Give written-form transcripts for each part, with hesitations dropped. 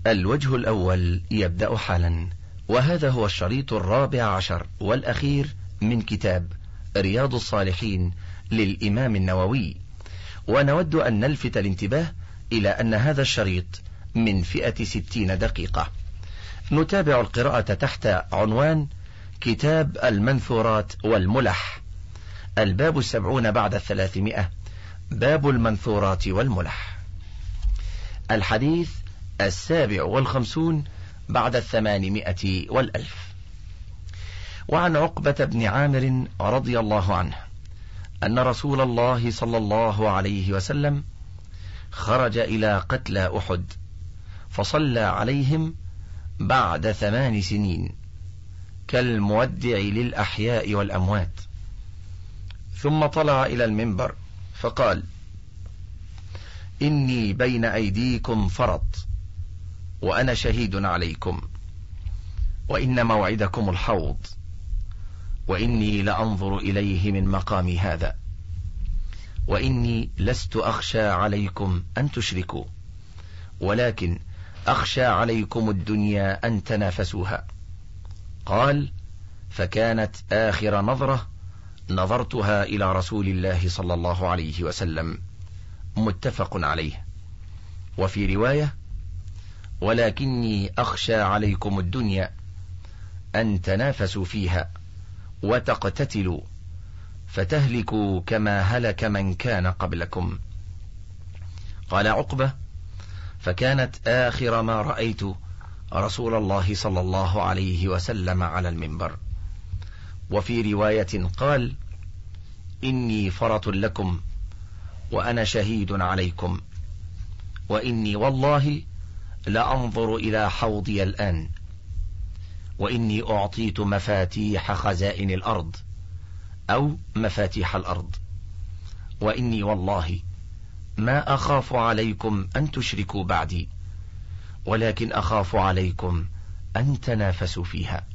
الوجه الأول يبدأ حالا، وهذا هو الشريط 14 والأخير من كتاب رياض الصالحين للإمام النووي. ونود أن نلفت الانتباه إلى أن هذا الشريط من فئة 60 دقيقة. نتابع القراءة تحت عنوان كتاب المنثورات والملح، الباب 70 بعد 300، باب المنثورات والملح. الحديث 57 بعد 800 والألف. وعن عقبة بن عامر رضي الله عنه أن رسول الله صلى الله عليه وسلم خرج إلى قتلى أحد فصلى عليهم بعد 8 سنين كالمودع للأحياء والأموات، ثم طلع إلى المنبر فقال: إني بين أيديكم فرط وأنا شهيد عليكم، وإن موعدكم الحوض، وإني لأنظر إليه من مقامي هذا، وإني لست أخشى عليكم أن تشركوا، ولكن أخشى عليكم الدنيا أن تنافسوها. قال: فكانت آخر نظرة نظرتها إلى رسول الله صلى الله عليه وسلم. متفق عليه. وفي رواية: ولكني أخشى عليكم الدنيا أن تنافسوا فيها وتقتتلوا فتهلكوا كما هلك من كان قبلكم. قال عقبة: فكانت آخر ما رأيت رسول الله صلى الله عليه وسلم على المنبر. وفي رواية قال: إني فرط لكم وأنا شهيد عليكم، وإني والله لأنظر إلى حوضي الآن، وإني أعطيت مفاتيح خزائن الأرض أو مفاتيح الأرض، وإني والله ما أخاف عليكم أن تشركوا بعدي، ولكن أخاف عليكم أن تنافسوا فيها.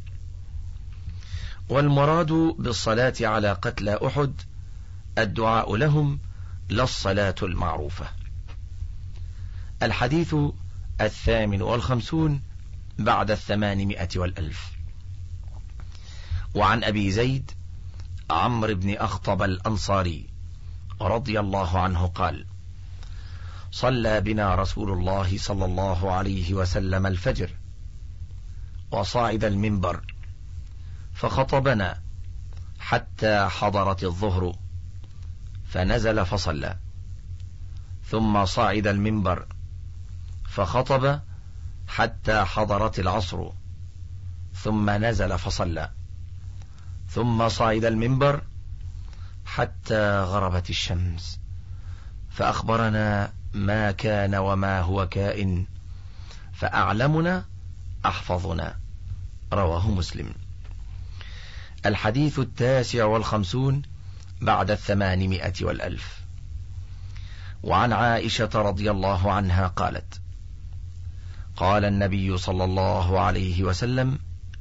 والمراد بالصلاة على قتلى أحد الدعاء لهم لا الصلاة المعروفة. الحديث 58 بعد 800 والألف. وعن أبي زيد عمرو بن أخطب الأنصاري رضي الله عنه قال: صلى بنا رسول الله صلى الله عليه وسلم الفجر وصعد المنبر فخطبنا حتى حضرت الظهر فنزل فصلى، ثم صعد المنبر فخطب حتى حضرت العصر ثم نزل فصلى، ثم صعد المنبر حتى غربت الشمس فأخبرنا ما كان وما هو كائن، فأعلمنا أحفظنا. رواه مسلم. الحديث 59 بعد 800 والألف. وعن عائشة رضي الله عنها قالت: قال النبي صلى الله عليه وسلم: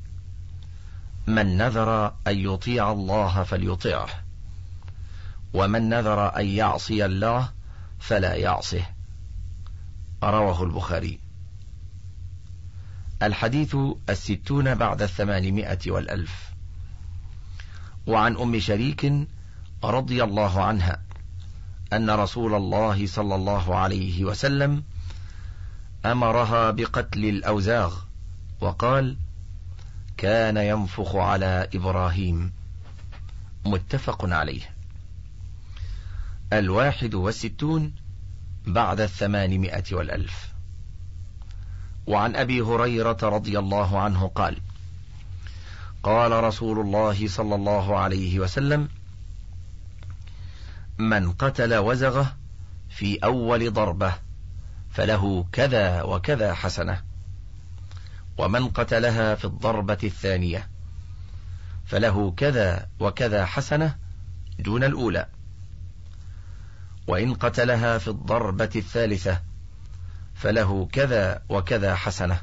من نذر أن يطيع الله فليطيعه، ومن نذر أن يعصي الله فلا يعصه. رواه البخاري. الحديث 60 بعد 800 والألف. وعن أم شريك رضي الله عنها أن رسول الله صلى الله عليه وسلم أمرها بقتل الأوزاغ، وقال: كان ينفخ على إبراهيم. متفق عليه. 61 بعد 800 والألف. وعن أبي هريرة رضي الله عنه قال: قال رسول الله صلى الله عليه وسلم: من قتل وزغه في أول ضربة فله كذا وكذا حسنة، ومن قتلها في الضربة الثانية فله كذا وكذا حسنة دون الأولى، وإن قتلها في الضربة الثالثة فله كذا وكذا حسنة.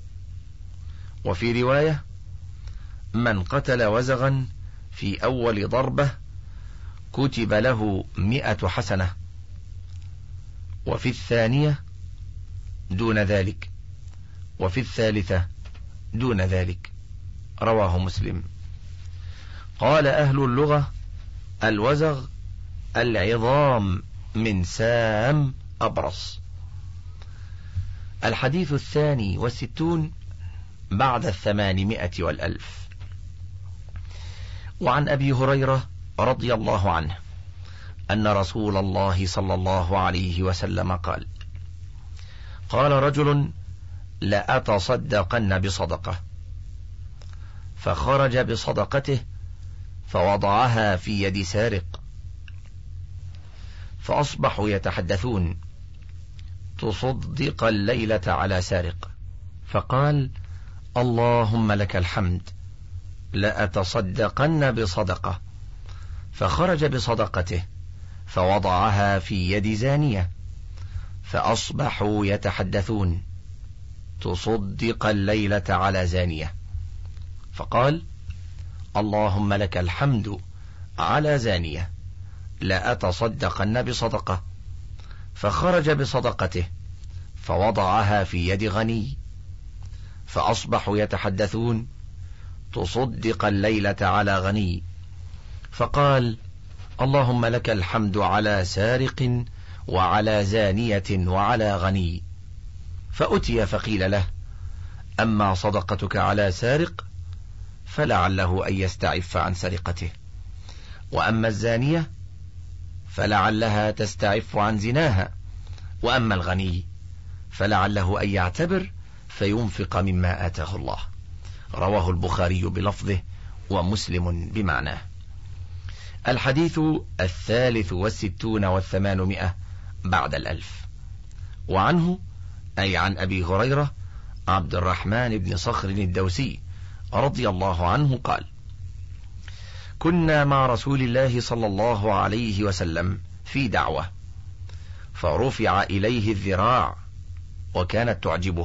وفي رواية: من قتل وزغا في أول ضربة كتب له 100 حسنة، وفي الثانية دون ذلك وفي الثالثة دون ذلك. رواه مسلم. قال أهل اللغة: الوزغ العظام من سام أبرص. الحديث 62 بعد 800 والألف. وعن أبي هريرة رضي الله عنه أن رسول الله صلى الله عليه وسلم قال: قال رجل: لأتصدقن بصدقة، فخرج بصدقته فوضعها في يد سارق، فأصبحوا يتحدثون: تصدق الليلة على سارق. فقال: اللهم لك الحمد، لأتصدقن بصدقة، فخرج بصدقته فوضعها في يد زانية، فأصبحوا يتحدثون: تصدق الليلة على زانية. فقال: اللهم لك الحمد على زانية، لأتصدقن بصدقة، فخرج بصدقته فوضعها في يد غني، فأصبحوا يتحدثون: تصدق الليلة على غني. فقال: اللهم لك الحمد على سارق وعلى زانية وعلى غني. فأتي فقيل له: أما صدقتك على سارق فلعله أن يستعف عن سرقته، وأما الزانية فلعلها تستعف عن زناها، وأما الغني فلعله أن يعتبر فينفق مما آتاه الله. رواه البخاري بلفظه ومسلم بمعناه. الحديث 63 والثمانمائة بعد 1000. وعنه أي عن أبي هريرة عبد الرحمن بن صخر الدوسي رضي الله عنه قال: كنا مع رسول الله صلى الله عليه وسلم في دعوة، فرفع إليه الذراع وكانت تعجبه،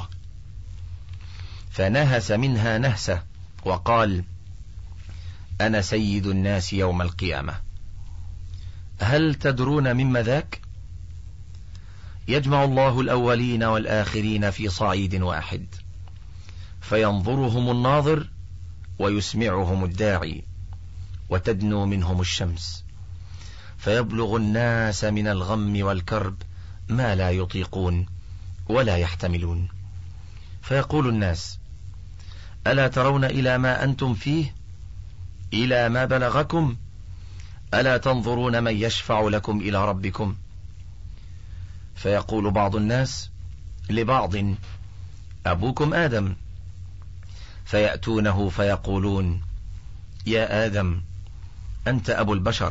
فنهس منها نهسة وقال: أنا سيد الناس يوم القيامة، هل تدرون مما ذاك؟ يجمع الله الأولين والآخرين في صعيد واحد، فينظرهم الناظر ويسمعهم الداعي، وتدنو منهم الشمس، فيبلغ الناس من الغم والكرب ما لا يطيقون ولا يحتملون، فيقول الناس: ألا ترون إلى ما أنتم فيه، إلى ما بلغكم؟ ألا تنظرون من يشفع لكم إلى ربكم؟ فيقول بعض الناس لبعض: أبوكم آدم. فيأتونه فيقولون: يا آدم، أنت أبو البشر،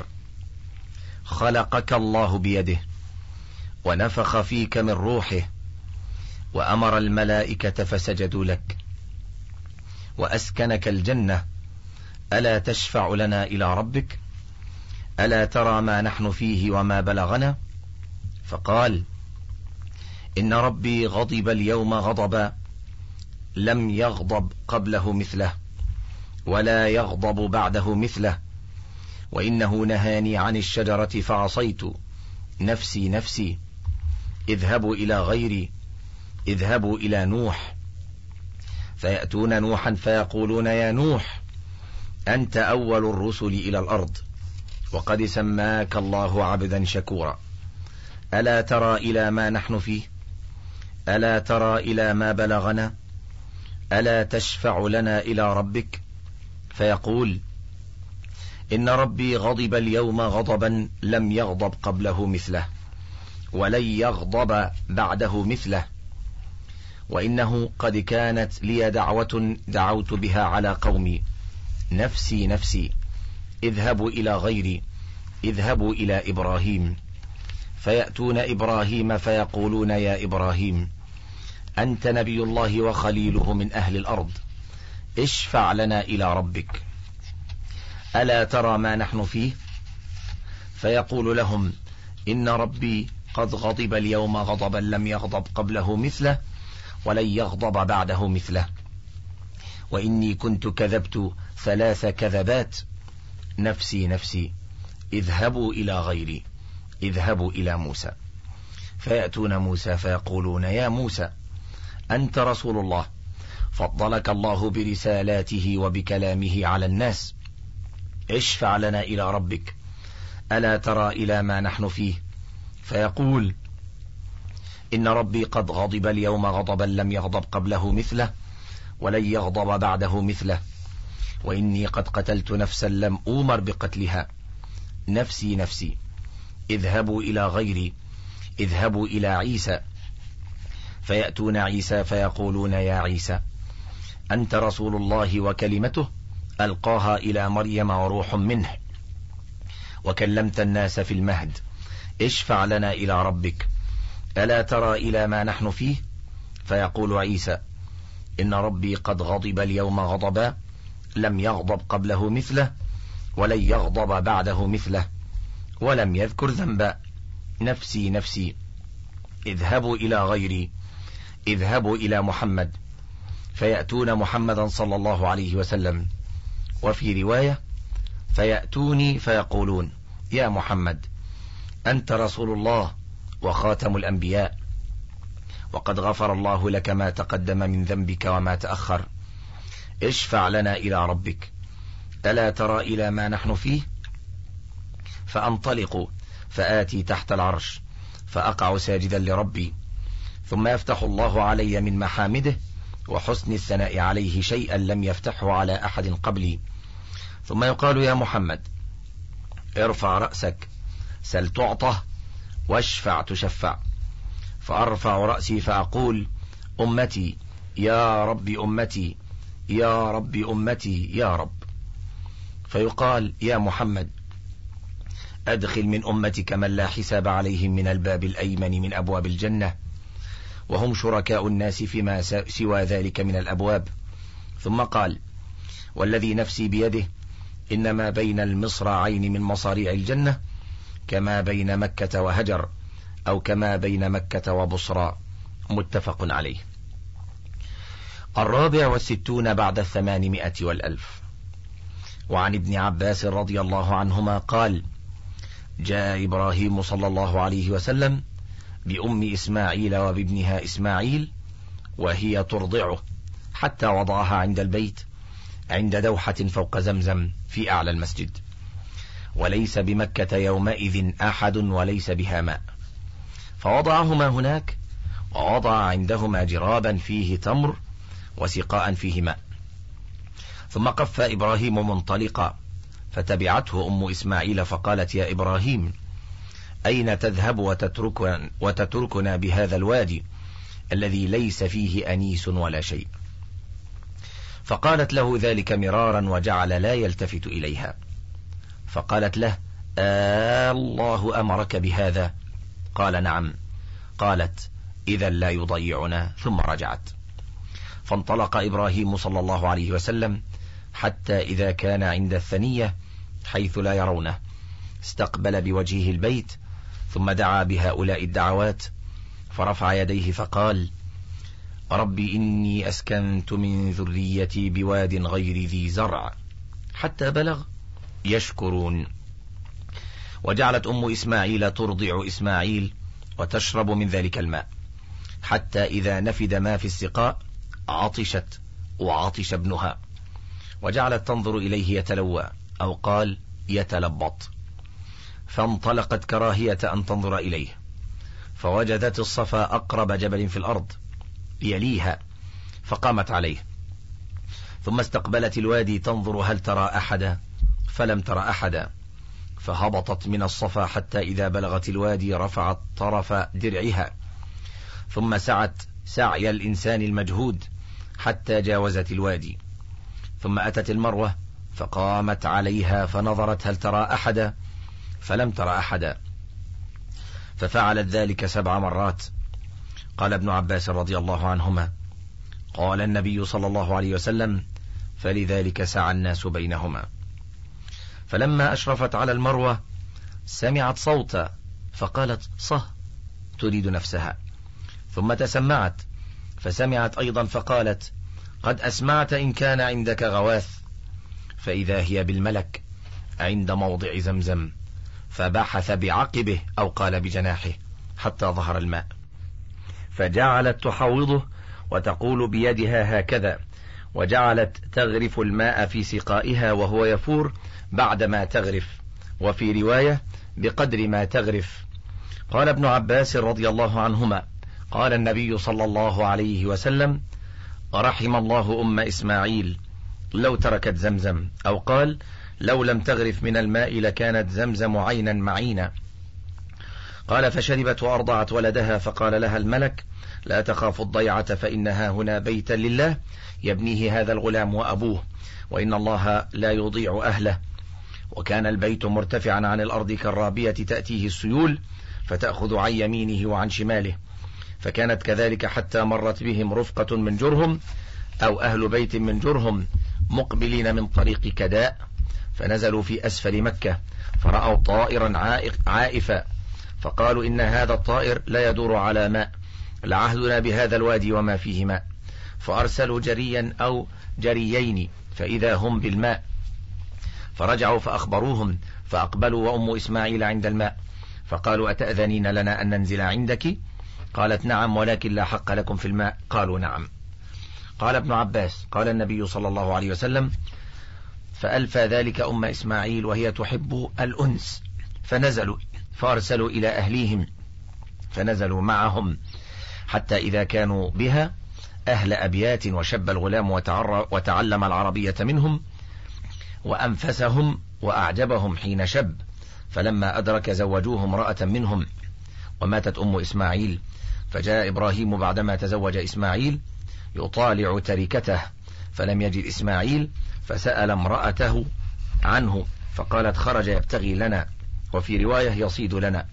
خلقك الله بيده، ونفخ فيك من روحه، وأمر الملائكة فسجدوا لك، وأسكنك الجنة، ألا تشفع لنا إلى ربك؟ ألا ترى ما نحن فيه وما بلغنا؟ فقال: إن ربي غضب اليوم غضبا لم يغضب قبله مثله، ولا يغضب بعده مثله، وإنه نهاني عن الشجرة فعصيت، نفسي نفسي، اذهبوا إلى غيري، اذهبوا إلى نوح. فيأتون نوحا فيقولون: يا نوح، أنت أول الرسل إلى الأرض، وقد سماك الله عبدا شكورا، ألا ترى إلى ما نحن فيه؟ ألا ترى إلى ما بلغنا؟ ألا تشفع لنا إلى ربك؟ فيقول: إن ربي غضب اليوم غضبا لم يغضب قبله مثله، ولن يغضب بعده مثله، وإنه قد كانت لي دعوة دعوت بها على قومي، نفسي نفسي، اذهبوا إلى غيري، اذهبوا إلى إبراهيم. فيأتون إبراهيم فيقولون: يا إبراهيم، أنت نبي الله وخليله من أهل الأرض، اشفع لنا إلى ربك، ألا ترى ما نحن فيه؟ فيقول لهم: إن ربي قد غضب اليوم غضبا لم يغضب قبله مثله، ولن يغضب بعده مثله، وإني كنت كذبت 3 كذبات، نفسي نفسي، اذهبوا إلى غيري، اذهبوا إلى موسى. فيأتون موسى فيقولون: يا موسى، أنت رسول الله، فضلك الله برسالاته وبكلامه على الناس، اشفع لنا إلى ربك، ألا ترى إلى ما نحن فيه؟ فيقول: إن ربي قد غضب اليوم غضبا لم يغضب قبله مثله ولن يغضب بعده مثله، وإني قد قتلت نفسا لم أومر بقتلها، نفسي نفسي، اذهبوا إلى غيري، اذهبوا إلى عيسى. فيأتون عيسى فيقولون: يا عيسى، أنت رسول الله وكلمته ألقاها إلى مريم وروح منه، وكلمت الناس في المهد، اشفع لنا إلى ربك، ألا ترى إلى ما نحن فيه؟ فيقول عيسى: إن ربي قد غضب اليوم غضبا لم يغضب قبله مثله ولن يغضب بعده مثله، ولم يذكر ذنبا، نفسي نفسي، اذهبوا إلى غيري، اذهبوا إلى محمد. فيأتون محمدا صلى الله عليه وسلم. وفي رواية: فيأتوني فيقولون: يا محمد، أنت رسول الله وخاتم الأنبياء، وقد غفر الله لك ما تقدم من ذنبك وما تأخر، اشفع لنا إلى ربك، ألا ترى إلى ما نحن فيه؟ فأنطلق فآتي تحت العرش فأقع ساجدا لربي، ثم يفتح الله علي من محامده وحسن الثناء عليه شيئا لم يفتحه على أحد قبلي، ثم يقال: يا محمد، ارفع رأسك، سل تعطه، واشفع تشفع. فأرفع رأسي فأقول: أمتي يا رب، أمتي يا رب، أمتي يا رب. فيقال: يا محمد، أدخل من أمتك من لا حساب عليهم من الباب الأيمن من أبواب الجنة، وهم شركاء الناس فيما سوى ذلك من الأبواب. ثم قال: والذي نفسي بيده إنما بين المصراعين من مصاريع الجنة كما بين مكة وهجر، أو كما بين مكة وبصرى، متفق عليه. 64 بعد 800 والألف. وعن ابن عباس رضي الله عنهما قال: جاء إبراهيم صلى الله عليه وسلم بأم إسماعيل وبابنها إسماعيل وهي ترضعه، حتى وضعها عند البيت عند دوحة فوق زمزم في أعلى المسجد، وليس بمكة يومئذ أحد وليس بها ماء، فوضعهما هناك، ووضع عندهما جرابا فيه تمر وسقاء فيه ماء. ثم قف إبراهيم منطلقا، فتبعته أم إسماعيل فقالت: يا إبراهيم، أين تذهب وتتركنا بهذا الوادي الذي ليس فيه أنيس ولا شيء؟ فقالت له ذلك مرارا، وجعل لا يلتفت إليها. فقالت له: الله أمرك بهذا؟ قال: نعم. قالت: إذا لا يضيعنا. ثم رجعت. فانطلق إبراهيم صلى الله عليه وسلم حتى إذا كان عند الثنية حيث لا يرونه، استقبل بوجهه البيت، ثم دعا بهؤلاء الدعوات، فرفع يديه فقال: ربي إني أسكنت من ذريتي بواد غير ذي زرع، حتى بلغ يشكرون. وجعلت أم إسماعيل ترضع إسماعيل وتشرب من ذلك الماء، حتى إذا نفد ما في السقاء عطشت وعطش ابنها، وجعلت تنظر إليه يتلوى، أو قال يتلبط، فانطلقت كراهية أن تنظر إليه، فوجدت الصفا أقرب جبل في الأرض يليها، فقامت عليه، ثم استقبلت الوادي تنظر هل ترى أحدا، فلم ترى أحدا، فهبطت من الصفا حتى إذا بلغت الوادي رفعت طرف درعها، ثم سعت سعي الإنسان المجهود حتى جاوزت الوادي، ثم أتت المروة فقامت عليها فنظرت هل ترى أحدا، فلم ترى أحدا، ففعلت ذلك 7 مرات. قال ابن عباس رضي الله عنهما: قال النبي صلى الله عليه وسلم: فلذلك سعى الناس بينهما. فلما أشرفت على المروة سمعت صوتا، فقالت: صه، تريد نفسها، ثم تسمعت فسمعت أيضا، فقالت: قد أسمعت إن كان عندك غواث، فإذا هي بالملك عند موضع زمزم، فبحث بعقبه أو قال بجناحه حتى ظهر الماء، فجعلت تحوضه وتقول بيدها هكذا، وجعلت تغرف الماء في سقائها وهو يفور بعدما تغرف، وفي رواية بقدر ما تغرف. قال ابن عباس رضي الله عنهما: قال النبي صلى الله عليه وسلم: رحم الله أم إسماعيل لو تركت زمزم، أو قال: لو لم تغرف من الماء لكانت زمزم عينا معينا. قال: فشربت وأرضعت ولدها، فقال لها الملك: لا تخاف الضيعة، فإنها هنا بيتا لله يبنيه هذا الغلام وأبوه، وإن الله لا يضيع أهله. وكان البيت مرتفعا عن الأرض كالرابية تأتيه السيول فتأخذ عن يمينه وعن شماله، فكانت كذلك حتى مرت بهم رفقة من جرهم أو أهل بيت من جرهم مقبلين من طريق كداء، فنزلوا في أسفل مكة فرأوا طائرا عائفا، فقالوا: إن هذا الطائر لا يدور على ماء، لعهدنا بهذا الوادي وما فيه ماء. فأرسلوا جريا أو جريين فإذا هم بالماء، فرجعوا فأخبروهم، فأقبلوا وأم إسماعيل عند الماء، فقالوا: أتأذنين لنا أن ننزل عندك؟ قالت: نعم، ولكن لا حق لكم في الماء. قالوا: نعم. قال ابن عباس: قال النبي صلى الله عليه وسلم: فألفى ذلك أم إسماعيل وهي تحب الأنس، فنزلوا فأرسلوا إلى أهليهم، فنزلوا معهم حتى إذا كانوا بها أهل أبيات، وشب الغلام وتعلم العربية منهم وأنفسهم وأعجبهم حين شب، فلما أدرك زوجوه امرأة منهم، وماتت أم إسماعيل. فجاء إبراهيم بعدما تزوج إسماعيل يطالع تركته، فلم يجد إسماعيل، فسأل امرأته عنه، فقالت: خرج يبتغي لنا، وفي رواية يصيد لنا.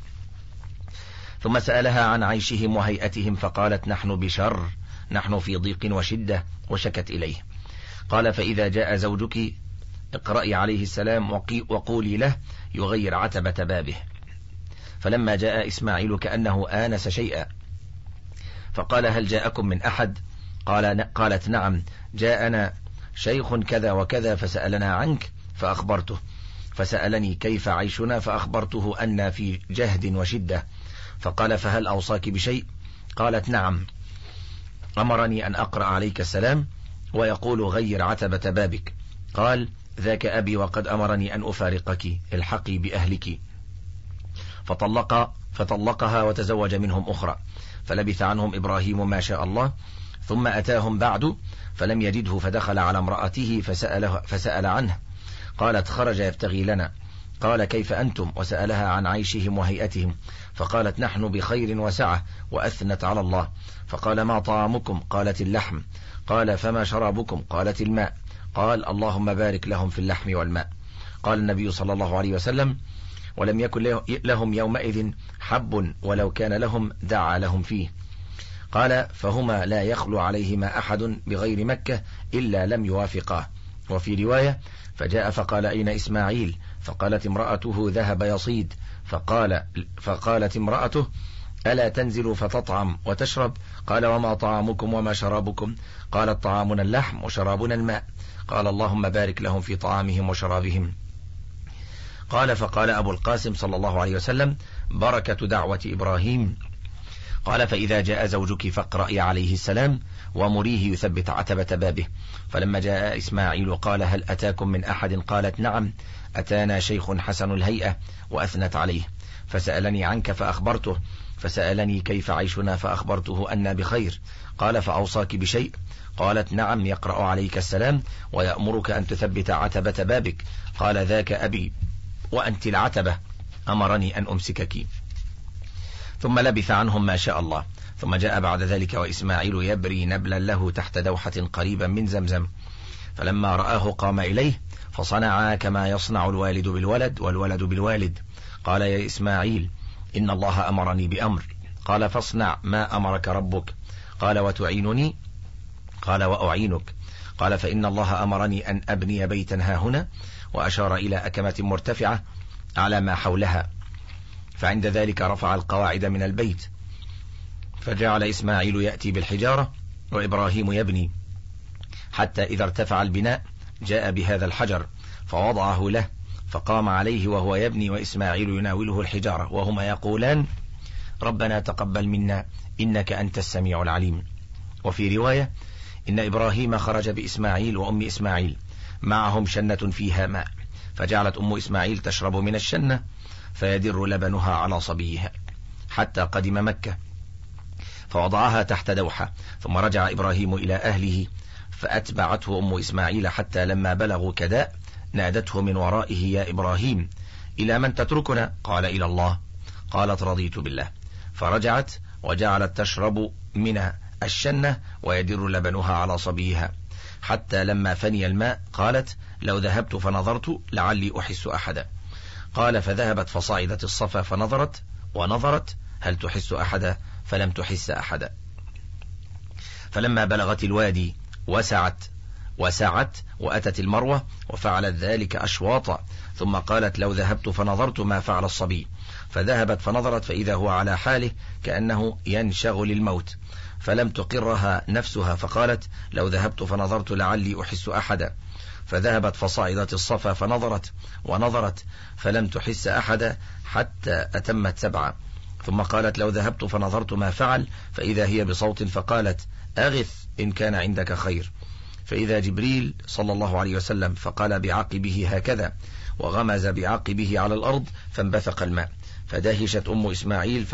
ثم سألها عن عيشهم وهيئتهم، فقالت: نحن بشر، نحن في ضيق وشدة، وشكت إليه. قال: فإذا جاء زوجك اقرأي عليه السلام وقولي له يغير عتبة بابه. فلما جاء إسماعيل كأنه آنس شيئا، فقال: هل جاءكم من أحد؟ قالت: نعم، جاءنا شيخ كذا وكذا فسألنا عنك فأخبرته، فسألني كيف عيشنا فأخبرته أن في جهد وشدة. فقال: فهل أوصاك بشيء؟ قالت: نعم، أمرني أن أقرأ عليك السلام ويقول غير عتبة بابك. قال: ذاك أبي وقد أمرني أن أفارقك، الحقي بأهلك. فطلقها وتزوج منهم أخرى، فلبث عنهم إبراهيم ما شاء الله، ثم أتاهم بعد فلم يجده، فدخل على امرأته فسأل عنه، قالت: خرج يبتغي لنا. قال: كيف أنتم؟ وسألها عن عيشهم وهيئتهم، فقالت: نحن بخير وسعة، وأثنت على الله. فقال: ما طعامكم؟ قالت: اللحم. قال: فما شرابكم؟ قالت: الماء. قال: اللهم بارك لهم في اللحم والماء. قال النبي صلى الله عليه وسلم: ولم يكن لهم يومئذ حب، ولو كان لهم دعا لهم فيه. قال: فهما لا يخلو عليهما أحد بغير مكة إلا لم يوافقاه. وفي رواية: فجاء فقال: أين إسماعيل؟ فقالت امرأته: ذهب يصيد. فقالت امرأته: ألا تنزل فتطعم وتشرب؟ قال: وما طعامكم وما شرابكم؟ قالت: طعامنا اللحم وشرابنا الماء. قال: اللهم بارك لهم في طعامهم وشرابهم. قال: فقال أبو القاسم صلى الله عليه وسلم: بركة دعوة إبراهيم. قال: فإذا جاء زوجك فاقرأي عليه السلام ومريه يثبت عتبة بابه. فلما جاء إسماعيل قال: هل أتاكم من أحد؟ قالت: نعم، أتانا شيخ حسن الهيئة، وأثنت عليه. فسألني عنك فأخبرته، فسألني كيف عيشنا فأخبرته أن بخير. قال: فأوصاك بشيء؟ قالت: نعم، يقرأ عليك السلام ويأمرك أن تثبت عتبة بابك. قال: ذاك أبي وأنت العتبة، أمرني أن أمسكك. ثم لبث عنهم ما شاء الله، ثم جاء بعد ذلك وإسماعيل يبري نبلا له تحت دوحة قريبا من زمزم، فلما رآه قام إليه، فصنعا كما يصنع الوالد بالولد والولد بالوالد. قال: يا إسماعيل، إن الله أمرني بأمر. قال: فاصنع ما أمرك ربك. قال: وتعينني؟ قال: وأعينك. قال: فإن الله أمرني أن أبني بيتا هاهنا، وأشار إلى أكمة مرتفعة على ما حولها، فعند ذلك رفع القواعد من البيت، فجعل إسماعيل يأتي بالحجارة وإبراهيم يبني، حتى إذا ارتفع البناء جاء بهذا الحجر فوضعه له، فقام عليه وهو يبني، وإسماعيل يناوله الحجارة، وهما يقولان: ربنا تقبل منا إنك أنت السميع العليم. وفي رواية إن إبراهيم خرج بإسماعيل وأم إسماعيل معهم شنة فيها ماء، فجعلت أم إسماعيل تشرب من الشنة فيدر لبنها على صبيها حتى قدم مكة فوضعها تحت دوحة، ثم رجع إبراهيم إلى أهله فأتبعته أم إسماعيل حتى لما بلغوا كداء نادته من ورائه: يا إبراهيم إلى من تتركنا؟ قال: إلى الله. قالت: رضيت بالله. فرجعت وجعلت تشرب من الشنة ويدر لبنها على صبيها حتى لما فني الماء قالت: لو ذهبت فنظرت لعلي أحس أحدا. قال: فذهبت فصعدت الصفا فنظرت ونظرت هل تحس أحدا؟ فلم تحس أحدا. فلما بلغت الوادي وسعت وأتت المروة وفعلت ذلك أشواطا، ثم قالت: لو ذهبت فنظرت ما فعل الصبي. فذهبت فنظرت فإذا هو على حاله كأنه ينشغل الموت، فلم تقرها نفسها فقالت: لو ذهبت فنظرت لعلي أحس أحدا. فذهبت فصعدت الصفا فنظرت ونظرت فلم تحس أحدا حتى أتمت 7. ثم قالت: لو ذهبت فنظرت ما فعل، فإذا هي بصوت فقالت: أغث إن كان عندك خير. فإذا جبريل صلى الله عليه وسلم فقال بعقبه هكذا، وغمز بعقبه على الأرض فانبثق الماء، فدهشت أم إسماعيل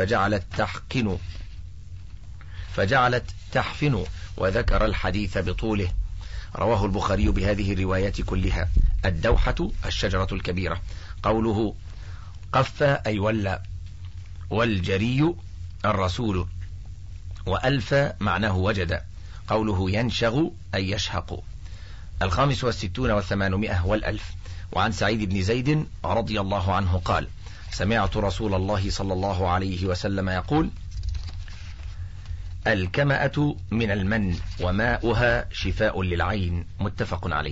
فجعلت تحفن وذكر الحديث بطوله. رواه البخاري بهذه الروايات كلها. الدوحة الشجرة الكبيرة. قوله قف أي ولى، والجري الرسول، وألف معناه وجد. قوله ينشغ أي يشهق. 65 و800 والألف. وعن سعيد بن زيد رضي الله عنه قال: سمعت رسول الله صلى الله عليه وسلم يقول: الكمأة من المن وماؤها شفاء للعين. متفق عليه.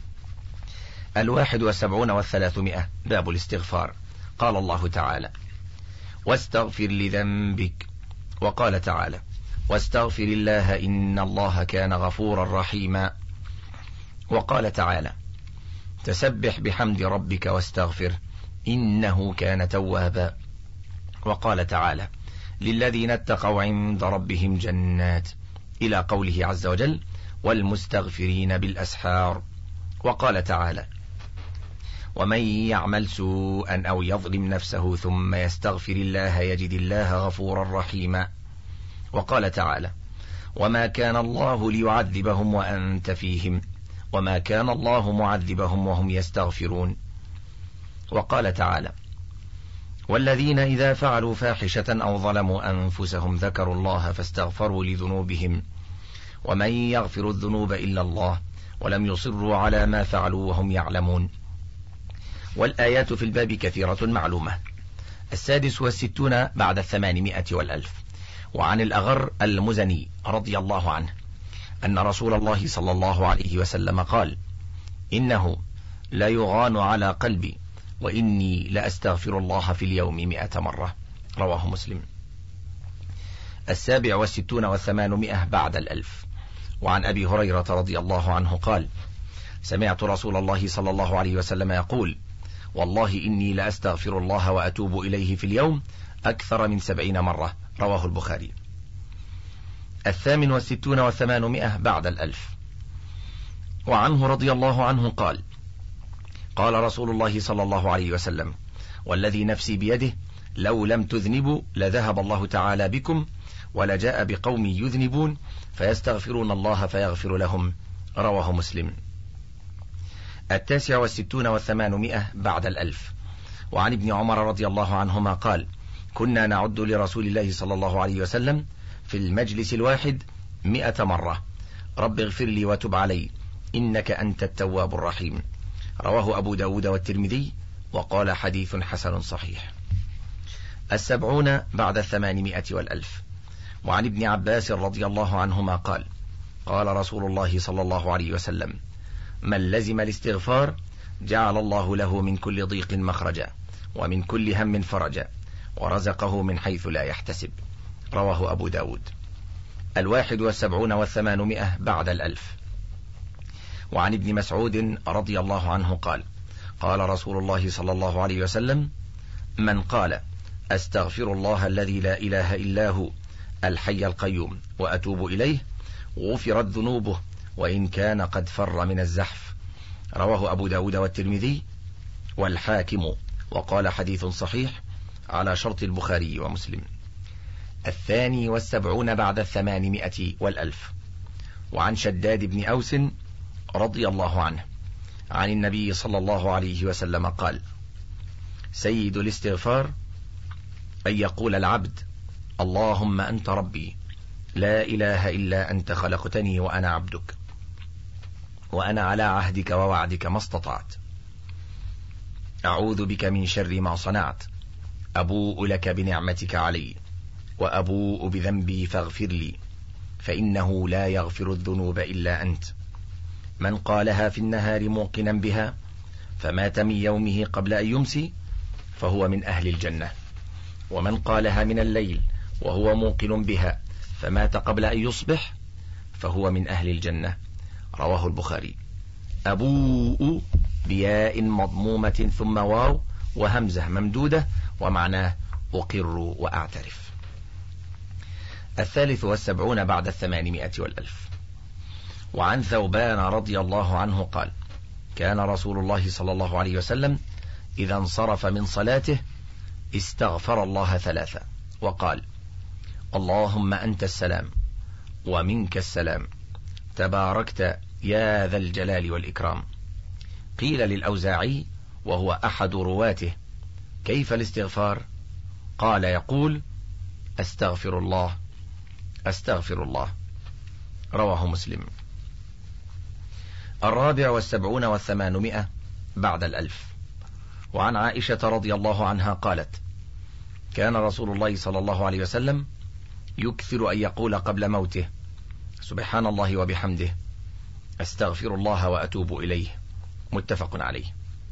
71 و300 باب الاستغفار. قال الله تعالى: واستغفر لذنبك. وقال تعالى: واستغفر الله إن الله كان غفورا رحيما. وقال تعالى: تسبح بحمد ربك واستغفر إنه كان توابا. وقال تعالى: للذين اتقوا عند ربهم جنات، إلى قوله عز وجل: والمستغفرين بالأسحار. وقال تعالى: ومن يعمل سوءا أو يظلم نفسه ثم يستغفر الله يجد الله غفورا رحيما. وقال تعالى: وما كان الله ليعذبهم وأنت فيهم وما كان الله معذبهم وهم يستغفرون. وقال تعالى: والذين إذا فعلوا فاحشة أو ظلموا أنفسهم ذكروا الله فاستغفروا لذنوبهم ومن يغفر الذنوب إلا الله ولم يصروا على ما فعلوا وهم يعلمون. والآيات في الباب كثيرة معلومة. 66 بعد 800 والألف. وعن الأغر المزني رضي الله عنه أن رسول الله صلى الله عليه وسلم قال: إنه لا يغان على قلبي وإني لأستغفر الله في اليوم 100 مرة. رواه مسلم. 67 و800 بعد الألف. وعن أبي هريرة رضي الله عنه قال: سمعت رسول الله صلى الله عليه وسلم يقول: والله إني لأستغفر الله وأتوب إليه في اليوم أكثر من 70 مرة. رواه البخاري. 68 و800 بعد الألف. وعنه رضي الله عنه قال: قال رسول الله صلى الله عليه وسلم: والذي نفسي بيده لو لم تذنبوا لذهب الله تعالى بكم ولجاء بقوم يذنبون فيستغفرون الله فيغفر لهم. رواه مسلم. 69 و800 بعد الألف. وعن ابن عمر رضي الله عنهما قال: كنا نعد لرسول الله صلى الله عليه وسلم في المجلس الواحد 100 مرة: رب اغفر لي وتب علي إنك أنت التواب الرحيم. رواه أبو داود والترمذي وقال حديث حسن صحيح. 70 بعد 800 والألف. وعن ابن عباس رضي الله عنهما قال: قال رسول الله صلى الله عليه وسلم: من لزم الاستغفار جعل الله له من كل ضيق مخرجا ومن كل هم فرجا ورزقه من حيث لا يحتسب. رواه أبو داود. 71 و800 بعد الألف. وعن ابن مسعود رضي الله عنه قال: قال رسول الله صلى الله عليه وسلم: من قال أستغفر الله الذي لا إله إلا هو الحي القيوم وأتوب إليه غفرت ذنوبه وإن كان قد فر من الزحف. رواه أبو داود والترمذي والحاكم، وقال حديث صحيح على شرط البخاري ومسلم. 72 بعد 800 والألف. وعن شداد بن أوس رضي الله عنه عن النبي صلى الله عليه وسلم قال: سيد الاستغفار أن يقول العبد: اللهم أنت ربي لا إله إلا أنت خلقتني وأنا عبدك، وأنا على عهدك ووعدك ما استطعت، أعوذ بك من شر ما صنعت، أبوء لك بنعمتك علي وأبوء بذنبي فاغفر لي، فإنه لا يغفر الذنوب إلا أنت. من قالها في النهار موقنا بها فمات من يومه قبل أن يمسي فهو من أهل الجنة، ومن قالها من الليل وهو موقن بها فمات قبل أن يصبح فهو من أهل الجنة. رواه البخاري. أبوء بياء مضمومة ثم واو وهمزة ممدودة، ومعناه أقر وأعترف. 73 بعد 800 والألف. وعن ثوبان رضي الله عنه قال: كان رسول الله صلى الله عليه وسلم إذا انصرف من صلاته استغفر الله 3 وقال: اللهم أنت السلام ومنك السلام، تباركت يا ذا الجلال والإكرام. قيل للأوزاعي وهو أحد رواته: كيف الاستغفار؟ قال: يقول: أستغفر الله أستغفر الله. رواه مسلم. 74 و800 بعد 1000. وعن عائشة رضي الله عنها قالت: كان رسول الله صلى الله عليه وسلم يكثر أن يقول قبل موته: سبحان الله وبحمده، أستغفر الله وأتوب إليه. متفق عليه.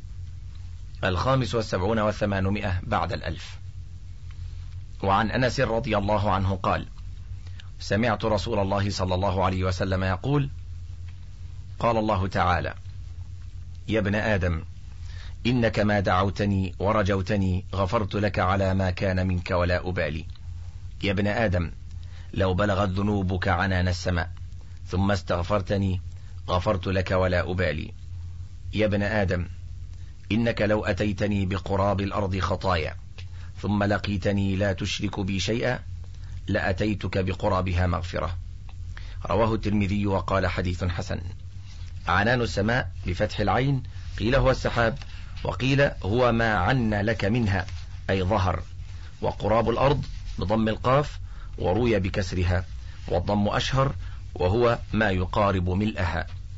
75 و800 بعد 1000. وعن أنس رضي الله عنه قال: سمعت رسول الله صلى الله عليه وسلم يقول: قال الله تعالى: يا ابن آدم إنك ما دعوتني ورجوتني غفرت لك على ما كان منك ولا أبالي. يا ابن آدم لو بلغت ذنوبك عنان السماء ثم استغفرتني غفرت لك ولا أبالي. يا ابن آدم إنك لو أتيتني بقراب الأرض خطايا ثم لقيتني لا تشرك بي شيئا لأتيتك بقرابها مغفرة. رواه الترمذي وقال حديث حسن. عنان السماء بفتح العين قيل هو السحاب، وقيل هو ما عن لك منها أي ظهر. وقراب الأرض بضم القاف وروي بكسرها، والضم أشهر وهو ما يقارب ملئها.